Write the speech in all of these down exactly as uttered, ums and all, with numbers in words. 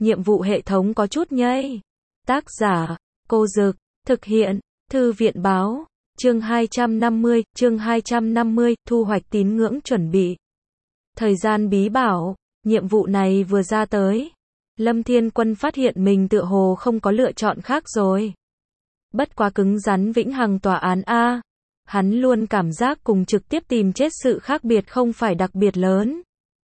nhiệm vụ hệ thống có chút nhây. Tác giả, Cô Dực, thực hiện, Thư viện báo, chương hai trăm năm mươi, chương hai trăm năm mươi, thu hoạch tín ngưỡng chuẩn bị. Thời gian bí bảo, nhiệm vụ này vừa ra tới. Lâm Thiên Quân phát hiện mình tựa hồ không có lựa chọn khác rồi. Bất quá cứng rắn vĩnh hằng tòa án A. Hắn luôn cảm giác cùng trực tiếp tìm chết sự khác biệt không phải đặc biệt lớn.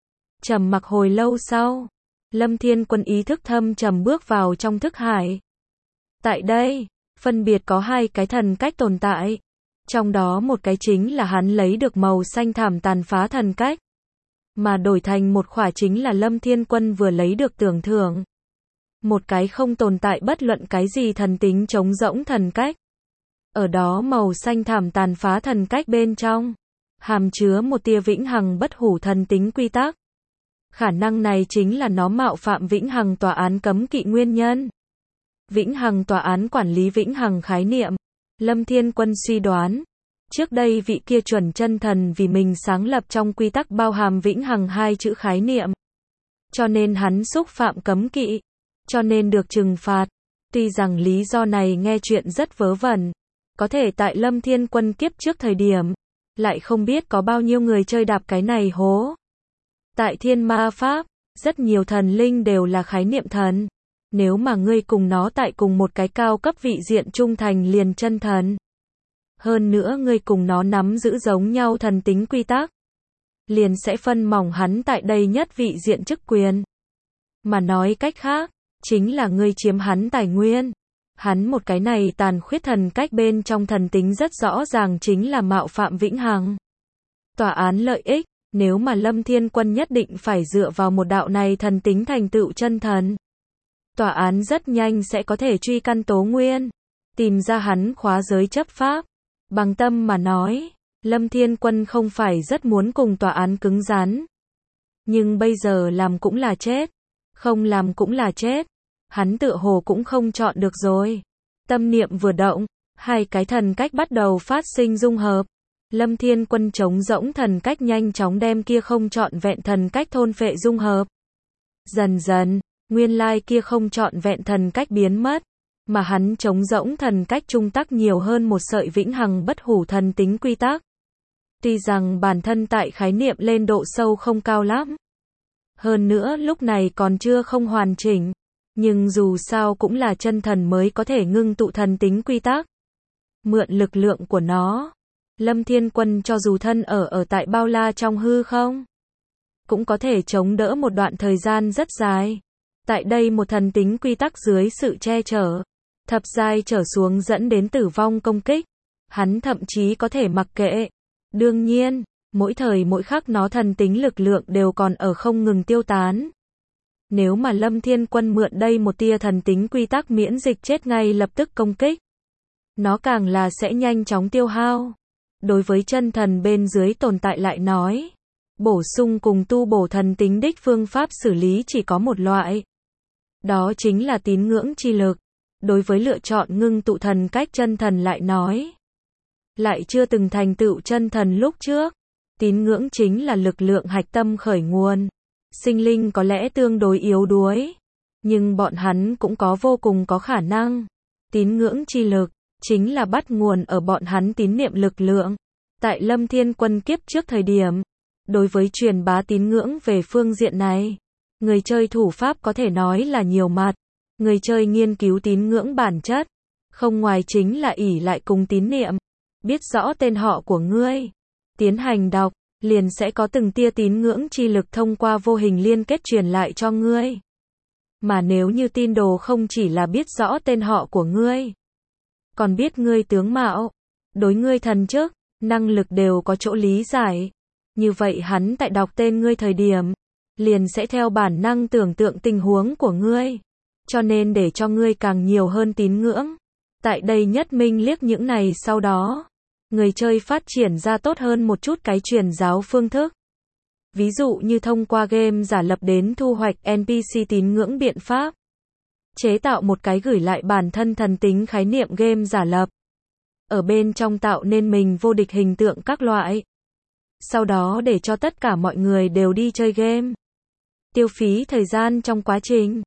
Trầm mặc hồi lâu sau, Lâm Thiên Quân ý thức thâm trầm bước vào trong thức hải. Tại đây, phân biệt có hai cái thần cách tồn tại. Trong đó một cái chính là hắn lấy được màu xanh thảm tàn phá thần cách. Mà đổi thành một khỏa chính là Lâm Thiên Quân vừa lấy được tưởng thưởng. Một cái không tồn tại bất luận cái gì thần tính trống rỗng thần cách. Ở đó màu xanh thảm tàn phá thần cách bên trong, hàm chứa một tia vĩnh hằng bất hủ thần tính quy tắc. Khả năng này chính là nó mạo phạm vĩnh hằng tòa án cấm kỵ nguyên nhân. Vĩnh hằng tòa án quản lý vĩnh hằng khái niệm. Lâm Thiên Quân suy đoán, trước đây vị kia chuẩn chân thần vì mình sáng lập trong quy tắc bao hàm vĩnh hằng hai chữ khái niệm. Cho nên hắn xúc phạm cấm kỵ, cho nên được trừng phạt. Tuy rằng lý do này nghe chuyện rất vớ vẩn, có thể tại Lâm Thiên Quân kiếp trước thời điểm, lại không biết có bao nhiêu người chơi đạp cái này hố. Tại Thiên Ma Pháp, rất nhiều thần linh đều là khái niệm thần. Nếu mà ngươi cùng nó tại cùng một cái cao cấp vị diện trung thành liền chân thần. Hơn nữa ngươi cùng nó nắm giữ giống nhau thần tính quy tắc. Liền sẽ phân mỏng hắn tại đây nhất vị diện chức quyền. Mà nói cách khác, chính là ngươi chiếm hắn tài nguyên. Hắn một cái này tàn khuyết thần cách bên trong thần tính rất rõ ràng chính là mạo phạm vĩnh hằng. Tòa án lợi ích, nếu mà Lâm Thiên Quân nhất định phải dựa vào một đạo này thần tính thành tựu chân thần. Tòa án rất nhanh sẽ có thể truy căn tố nguyên, tìm ra hắn khóa giới chấp pháp. Bằng tâm mà nói, Lâm Thiên Quân không phải rất muốn cùng tòa án cứng rắn. Nhưng bây giờ làm cũng là chết, không làm cũng là chết. Hắn tựa hồ cũng không chọn được rồi. Tâm niệm vừa động, hai cái thần cách bắt đầu phát sinh dung hợp. Lâm Thiên Quân trống rỗng thần cách nhanh chóng đem kia không trọn vẹn thần cách thôn phệ dung hợp. Dần dần, nguyên lai kia không trọn vẹn thần cách biến mất, mà hắn trống rỗng thần cách trung tắc nhiều hơn một sợi vĩnh hằng bất hủ thần tính quy tắc. Tuy rằng bản thân tại khái niệm lên độ sâu không cao lắm, hơn nữa lúc này còn chưa không hoàn chỉnh, nhưng dù sao cũng là chân thần mới có thể ngưng tụ thần tính quy tắc. Mượn lực lượng của nó, Lâm Thiên Quân cho dù thân ở ở tại bao la trong hư không, cũng có thể chống đỡ một đoạn thời gian rất dài. Tại đây một thần tính quy tắc dưới sự che chở, thập giai trở xuống dẫn đến tử vong công kích, hắn thậm chí có thể mặc kệ. Đương nhiên, mỗi thời mỗi khắc nó thần tính lực lượng đều còn ở không ngừng tiêu tán. Nếu mà Lâm Thiên Quân mượn đây một tia thần tính quy tắc miễn dịch chết ngay lập tức công kích, nó càng là sẽ nhanh chóng tiêu hao. Đối với chân thần bên dưới tồn tại lại nói, bổ sung cùng tu bổ thần tính đích phương pháp xử lý chỉ có một loại. Đó chính là tín ngưỡng chi lực. Đối với lựa chọn ngưng tụ thần cách chân thần lại nói, lại chưa từng thành tựu chân thần lúc trước, tín ngưỡng chính là lực lượng hạch tâm khởi nguồn. Sinh linh có lẽ tương đối yếu đuối, nhưng bọn hắn cũng có vô cùng có khả năng. Tín ngưỡng chi lực chính là bắt nguồn ở bọn hắn tín niệm lực lượng. Tại Lâm Thiên Quân kiếp trước thời điểm, đối với truyền bá tín ngưỡng về phương diện này, người chơi thủ pháp có thể nói là nhiều mặt. Người chơi nghiên cứu tín ngưỡng bản chất, không ngoài chính là ỷ lại cùng tín niệm, biết rõ tên họ của ngươi, tiến hành đọc, liền sẽ có từng tia tín ngưỡng chi lực thông qua vô hình liên kết truyền lại cho ngươi. Mà nếu như tin đồ không chỉ là biết rõ tên họ của ngươi, còn biết ngươi tướng mạo, đối ngươi thần chức, năng lực đều có chỗ lý giải, như vậy hắn tại đọc tên ngươi thời điểm, liền sẽ theo bản năng tưởng tượng tình huống của ngươi. Cho nên để cho ngươi càng nhiều hơn tín ngưỡng. Tại đây nhất minh liếc những này sau đó, người chơi phát triển ra tốt hơn một chút cái truyền giáo phương thức. Ví dụ như thông qua game giả lập đến thu hoạch en pê xê tín ngưỡng biện pháp. Chế tạo một cái gửi lại bản thân thần tính khái niệm game giả lập. Ở bên trong tạo nên mình vô địch hình tượng các loại. Sau đó để cho tất cả mọi người đều đi chơi game. Tiêu phí thời gian trong quá trình.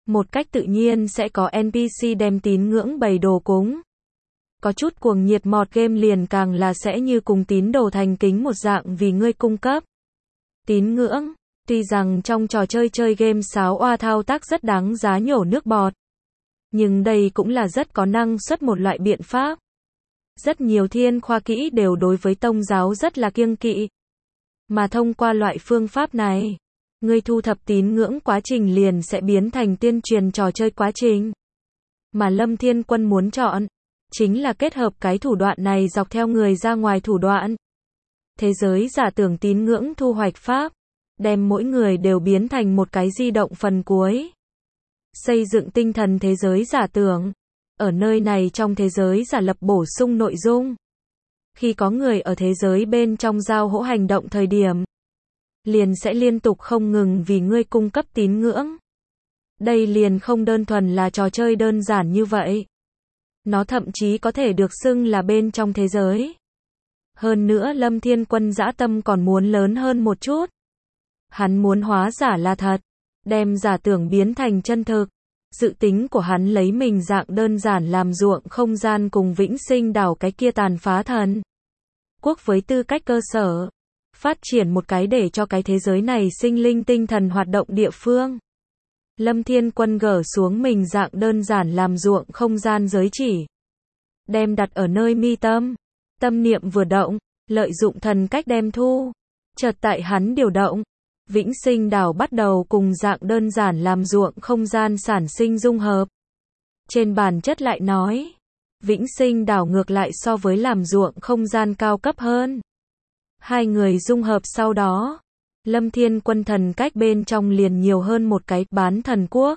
Một cách tự nhiên sẽ có en pê xê đem tín ngưỡng bày đồ cúng. Có chút cuồng nhiệt mod game liền càng là sẽ như cùng tín đồ thành kính một dạng vì ngươi cung cấp tín ngưỡng. Tuy rằng trong trò chơi chơi game sáo oa thao tác rất đáng giá nhổ nước bọt, nhưng đây cũng là rất có năng suất một loại biện pháp. Rất nhiều thiên khoa kỹ đều đối với tông giáo rất là kiêng kỵ. Mà thông qua loại phương pháp này, ngươi thu thập tín ngưỡng quá trình liền sẽ biến thành tuyên truyền trò chơi quá trình. Mà Lâm Thiên Quân muốn chọn, chính là kết hợp cái thủ đoạn này dọc theo người ra ngoài thủ đoạn. Thế giới giả tưởng tín ngưỡng thu hoạch pháp, đem mỗi người đều biến thành một cái di động phần cuối. Xây dựng tinh thần thế giới giả tưởng. Ở nơi này trong thế giới giả lập bổ sung nội dung. Khi có người ở thế giới bên trong giao hỗ hành động thời điểm, liền sẽ liên tục không ngừng vì ngươi cung cấp tín ngưỡng. Đây liền không đơn thuần là trò chơi đơn giản như vậy. Nó thậm chí có thể được xưng là bên trong thế giới. Hơn nữa Lâm Thiên Quân dã tâm còn muốn lớn hơn một chút. Hắn muốn hóa giả là thật, đem giả tưởng biến thành chân thực. Dự tính của hắn lấy mình dạng đơn giản làm ruộng không gian cùng Vĩnh Sinh đảo cái kia tàn phá thần quốc với tư cách cơ sở, phát triển một cái để cho cái thế giới này sinh linh tinh thần hoạt động địa phương. Lâm Thiên Quân gỡ xuống mình dạng đơn giản làm ruộng không gian giới chỉ, đem đặt ở nơi mi tâm. Tâm niệm vừa động, lợi dụng thần cách đem thu. Chợt tại hắn điều động, Vĩnh Sinh đảo bắt đầu cùng dạng đơn giản làm ruộng không gian sản sinh dung hợp. Trên bản chất lại nói, Vĩnh Sinh đảo ngược lại so với làm ruộng không gian cao cấp hơn. Hai người dung hợp sau đó, Lâm Thiên Quân thần cách bên trong liền nhiều hơn một cái bán thần quốc.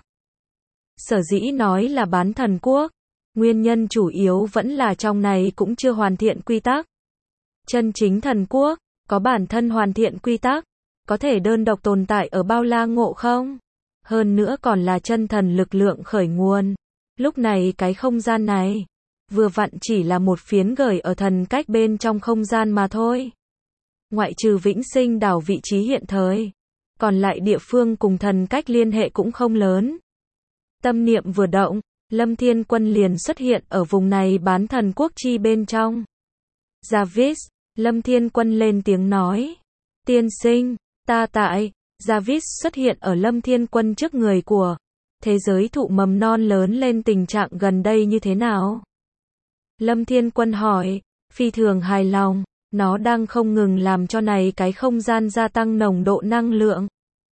Sở dĩ nói là bán thần quốc, nguyên nhân chủ yếu vẫn là trong này cũng chưa hoàn thiện quy tắc. Chân chính thần quốc, có bản thân hoàn thiện quy tắc, có thể đơn độc tồn tại ở bao la ngộ không? Hơn nữa còn là chân thần lực lượng khởi nguồn. Lúc này cái không gian này, vừa vặn chỉ là một phiến gửi ở thần cách bên trong không gian mà thôi. Ngoại trừ Vĩnh Sinh đảo vị trí hiện thời, còn lại địa phương cùng thần cách liên hệ cũng không lớn. Tâm niệm vừa động, Lâm Thiên Quân liền xuất hiện ở vùng này bán thần quốc chi bên trong. Jarvis, Lâm Thiên Quân lên tiếng nói. Tiên sinh, ta tại. Jarvis xuất hiện ở Lâm Thiên Quân trước người của. Thế giới thụ mầm non lớn lên tình trạng gần đây như thế nào? Lâm Thiên Quân hỏi, phi thường hài lòng, nó đang không ngừng làm cho này cái không gian gia tăng nồng độ năng lượng.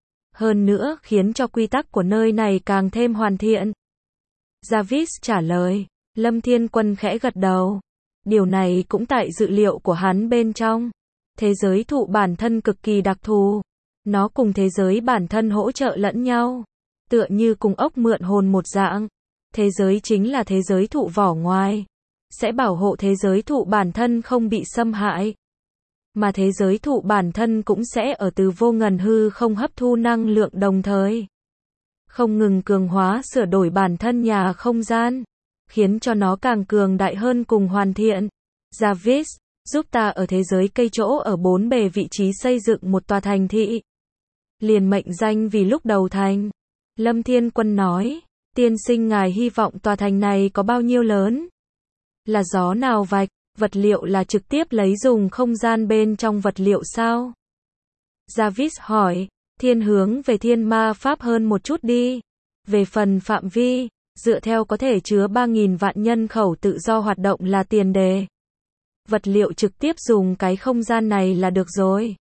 Hơn nữa khiến cho quy tắc của nơi này càng thêm hoàn thiện. Jarvis trả lời, Lâm Thiên Quân khẽ gật đầu. Điều này cũng tại dự liệu của hắn bên trong. Thế giới thụ bản thân cực kỳ đặc thù. Nó cùng thế giới bản thân hỗ trợ lẫn nhau. Tựa như cùng ốc mượn hồn một dạng. Thế giới chính là thế giới thụ vỏ ngoài. Sẽ bảo hộ thế giới thụ bản thân không bị xâm hại. Mà thế giới thụ bản thân cũng sẽ ở từ vô ngần hư không hấp thu năng lượng đồng thời. Không ngừng cường hóa sửa đổi bản thân nhà không gian. Khiến cho nó càng cường đại hơn cùng hoàn thiện. Jarvis, giúp ta ở thế giới cây chỗ ở bốn bề vị trí xây dựng một tòa thành thị. Liền mệnh danh vì lúc đầu thành. Lâm Thiên Quân nói, tiên sinh ngài hy vọng tòa thành này có bao nhiêu lớn? Là gió nào vạch, vật liệu là trực tiếp lấy dùng không gian bên trong vật liệu sao? Jarvis hỏi, thiên hướng về thiên ma pháp hơn một chút đi. Về phần phạm vi, dựa theo có thể chứa ba nghìn vạn nhân khẩu tự do hoạt động là tiền đề. Vật liệu trực tiếp dùng cái không gian này là được rồi.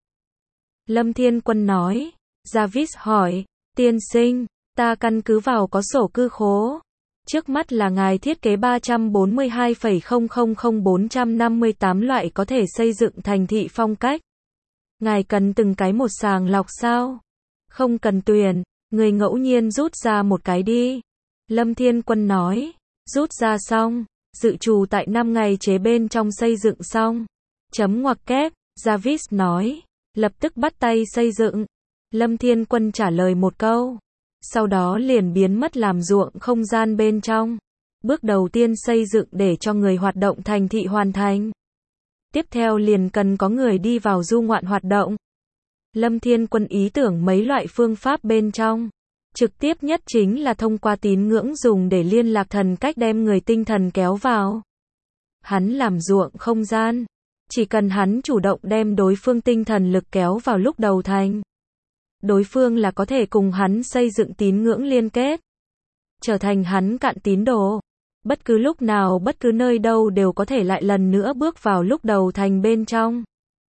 Lâm Thiên Quân nói. Jarvis hỏi, tiên sinh, ta căn cứ vào có sổ cư khố. Trước mắt là ngài thiết kế ba trăm bốn mươi hai phẩy không không không bốn trăm năm mươi tám loại có thể xây dựng thành thị phong cách. Ngài cần từng cái một sàng lọc sao? Không cần tuyển, người ngẫu nhiên rút ra một cái đi. Lâm Thiên Quân nói, rút ra xong, dự trù tại năm ngày chế bên trong xây dựng xong. Chấm ngoặc kép, Jarvis nói, lập tức bắt tay xây dựng. Lâm Thiên Quân trả lời một câu. Sau đó liền biến mất làm ruộng không gian bên trong. Bước đầu tiên xây dựng để cho người hoạt động thành thị hoàn thành. Tiếp theo liền cần có người đi vào du ngoạn hoạt động. Lâm Thiên Quân ý tưởng mấy loại phương pháp bên trong. Trực tiếp nhất chính là thông qua tín ngưỡng dùng để liên lạc thần cách đem người tinh thần kéo vào. Hắn làm ruộng không gian. Chỉ cần hắn chủ động đem đối phương tinh thần lực kéo vào lúc đầu thành. Đối phương là có thể cùng hắn xây dựng tín ngưỡng liên kết. Trở thành hắn cạn tín đồ. Bất cứ lúc nào bất cứ nơi đâu đều có thể lại lần nữa bước vào lúc đầu thành bên trong.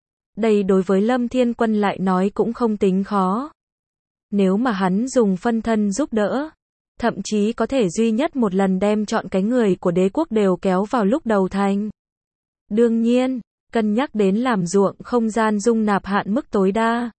Đây đối với Lâm Thiên Quân lại nói cũng không tính khó. Nếu mà hắn dùng phân thân giúp đỡ, thậm chí có thể duy nhất một lần đem chọn cái người của đế quốc đều kéo vào lúc đầu thành. Đương nhiên, cân nhắc đến làm ruộng không gian dung nạp hạn mức tối đa.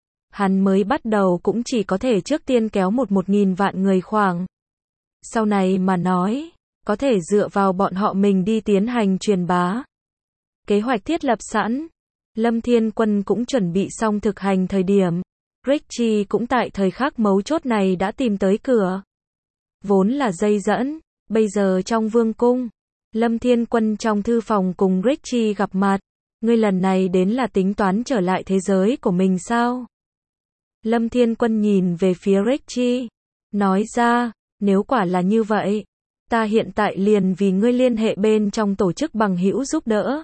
Hắn mới bắt đầu cũng chỉ có thể trước tiên kéo một một nghìn vạn người khoảng. Sau này mà nói, có thể dựa vào bọn họ mình đi tiến hành truyền bá. Kế hoạch thiết lập sẵn. Lâm Thiên Quân cũng chuẩn bị xong thực hành thời điểm. Richie cũng tại thời khắc mấu chốt này đã tìm tới cửa. Vốn là dây dẫn, bây giờ trong vương cung. Lâm Thiên Quân trong thư phòng cùng Richie gặp mặt. Ngươi lần này đến là tính toán trở lại thế giới của mình sao? Lâm Thiên Quân nhìn về phía Richie. Nói ra, nếu quả là như vậy, ta hiện tại liền vì ngươi liên hệ bên trong tổ chức bằng hữu giúp đỡ.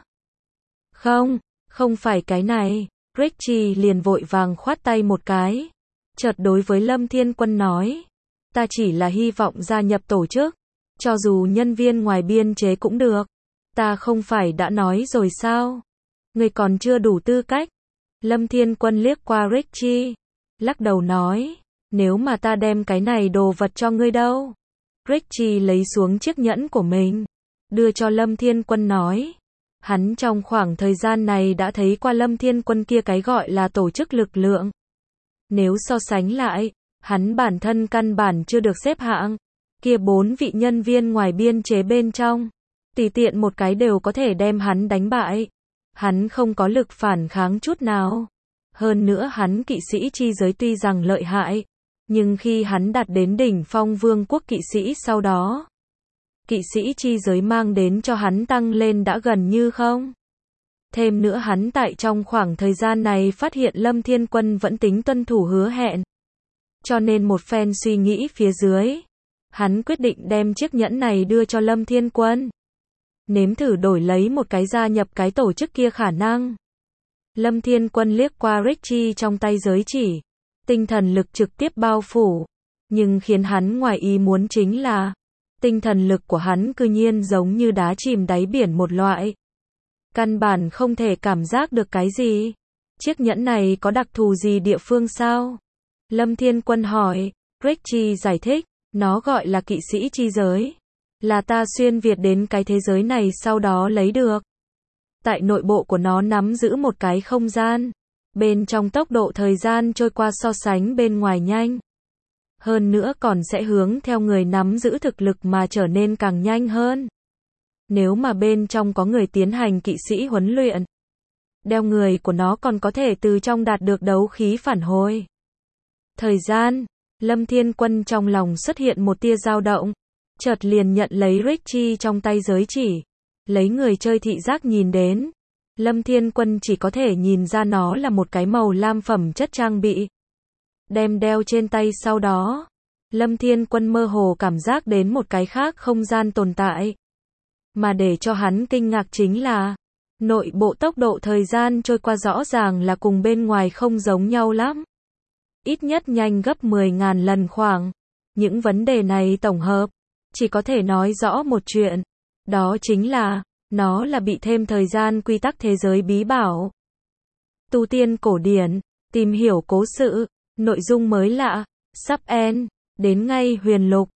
Không, không phải cái này. Richie liền vội vàng khoát tay một cái. Chợt đối với Lâm Thiên Quân nói. Ta chỉ là hy vọng gia nhập tổ chức. Cho dù nhân viên ngoài biên chế cũng được. Ta không phải đã nói rồi sao? Ngươi còn chưa đủ tư cách. Lâm Thiên Quân liếc qua Richie. Lắc đầu nói. Nếu mà ta đem cái này đồ vật cho ngươi đâu? Richie lấy xuống chiếc nhẫn của mình. Đưa cho Lâm Thiên Quân nói. Hắn trong khoảng thời gian này đã thấy qua Lâm Thiên Quân kia cái gọi là tổ chức lực lượng. Nếu so sánh lại, hắn bản thân căn bản chưa được xếp hạng. Kia bốn vị nhân viên ngoài biên chế bên trong. Tùy tiện một cái đều có thể đem hắn đánh bại. Hắn không có lực phản kháng chút nào. Hơn nữa hắn kỵ sĩ chi giới tuy rằng lợi hại. Nhưng khi hắn đạt đến đỉnh phong vương quốc kỵ sĩ sau đó. Kỵ sĩ chi giới mang đến cho hắn tăng lên đã gần như không. Thêm nữa hắn tại trong khoảng thời gian này phát hiện Lâm Thiên Quân vẫn tính tuân thủ hứa hẹn. Cho nên một phen suy nghĩ phía dưới. Hắn quyết định đem chiếc nhẫn này đưa cho Lâm Thiên Quân. Nếm thử đổi lấy một cái gia nhập cái tổ chức kia khả năng. Lâm Thiên Quân liếc qua Richie trong tay giới chỉ. Tinh thần lực trực tiếp bao phủ. Nhưng khiến hắn ngoài ý muốn chính là. Tinh thần lực của hắn cư nhiên giống như đá chìm đáy biển một loại. Căn bản không thể cảm giác được cái gì. Chiếc nhẫn này có đặc thù gì địa phương sao? Lâm Thiên Quân hỏi. Richie giải thích. Nó gọi là kỵ sĩ chi giới. Là ta xuyên Việt đến cái thế giới này sau đó lấy được. Tại nội bộ của nó nắm giữ một cái không gian. Bên trong tốc độ thời gian trôi qua so sánh bên ngoài nhanh. Hơn nữa còn sẽ hướng theo người nắm giữ thực lực mà trở nên càng nhanh hơn. Nếu mà bên trong có người tiến hành kỵ sĩ huấn luyện. Đeo người của nó còn có thể từ trong đạt được đấu khí phản hồi. Thời gian. Lâm Thiên Quân trong lòng xuất hiện một tia dao động. Chợt liền nhận lấy Richie trong tay giới chỉ. Lấy người chơi thị giác nhìn đến. Lâm Thiên Quân chỉ có thể nhìn ra nó là một cái màu lam phẩm chất trang bị. Đem đeo trên tay sau đó. Lâm Thiên Quân mơ hồ cảm giác đến một cái khác không gian tồn tại. Mà để cho hắn kinh ngạc chính là. Nội bộ tốc độ thời gian trôi qua rõ ràng là cùng bên ngoài không giống nhau lắm. Ít nhất nhanh gấp mười ngàn lần khoảng. Những vấn đề này tổng hợp. Chỉ có thể nói rõ một chuyện. Đó chính là. Nó là bị thêm thời gian quy tắc thế giới bí bảo. Tu tiên cổ điển. Tìm hiểu cố sự. Nội dung mới lạ. Sắp end. Đến ngay huyền lục.